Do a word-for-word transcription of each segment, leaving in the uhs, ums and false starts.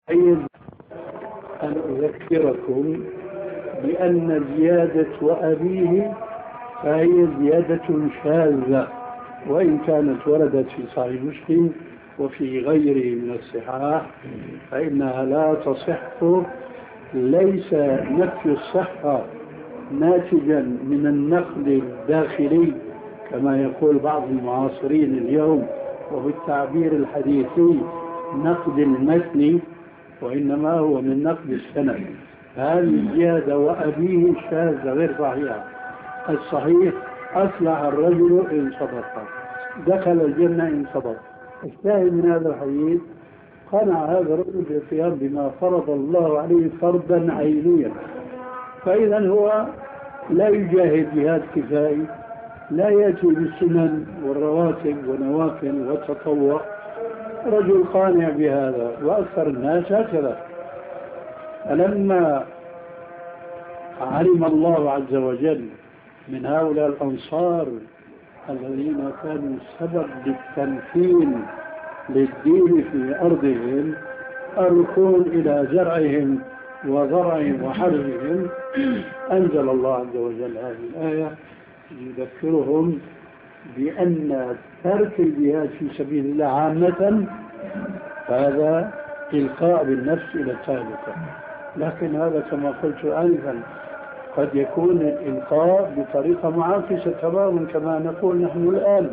أيضا أن أذكركم بأن زيادة وأبيه فهي زيادة شاذة، وإن كانت وردت في صحيح مسلم وفي غيره من الصحاح فإنها لا تصح. ليس نفي الصحة ناتجا من النقد الداخلي كما يقول بعض المعاصرين اليوم وبالتعبير الحديثي نقد المتن، وإنما هو من نقد السند. هذه الزيادة وأبيه شاذة غير صحيحة. الصحيح أصلح الرجل إن صدق، دخل الجنة إن صدق. الشاهد من هذا الحديث قنع هذا الرجل بالقيام بما فرض الله عليه فرضا عينيا، فإذا هو لا يجاهد جهاد كفائي، لا يأتي بالسنن والرواتب ونوافل والتطوع. رجل قانع بهذا، وأكثر الناس هكذا. فلما علم الله عز وجل من هؤلاء الأنصار الذين كانوا سبب للتمكين للدين في أرضهم، الركون إلى زرعهم وضرعهم وحرثهم، أنزل الله عز وجل هذه الآية يذكرهم بأن ترك الجهاد في سبيل الله عامة هذا إلقاء بالنفس إلى التهلكة. لكن هذا كما قلت آنفا قد يكون الإلقاء بطريقة معاكسة تماما كما نقول نحن الآن.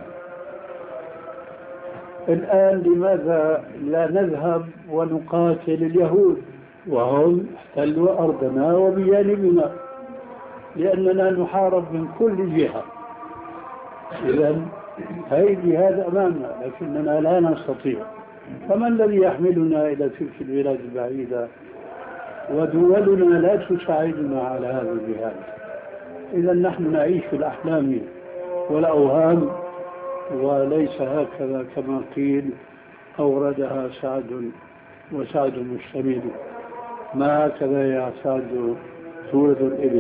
الآن لماذا لا نذهب ونقاتل اليهود وهم احتلوا أرضنا وبجانبنا؟ لأننا نحارب من كل جهة. إذن هذه جهاد أمامنا لكننا لا نستطيع. فما الذي يحملنا إلى تلك البلاد البعيدة ودولنا لا تساعدنا على هذا الجهاد؟ إذن نحن نعيش في الأحلام والأوهام، وليس هكذا كما قيل أوردها سعد وسعد مشتمل. ما هكذا يا سعد تورد الإبل؟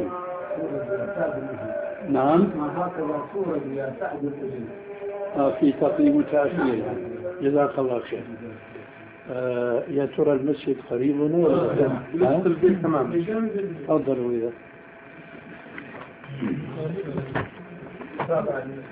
نعم، ما هكذا تورد يا سعد الإبل. آه في تقييم تأخير. جزاك الله خير. آه يا ترى المسجد قريب هنا ولا لا؟ البيت تمام. تفضلوا إذا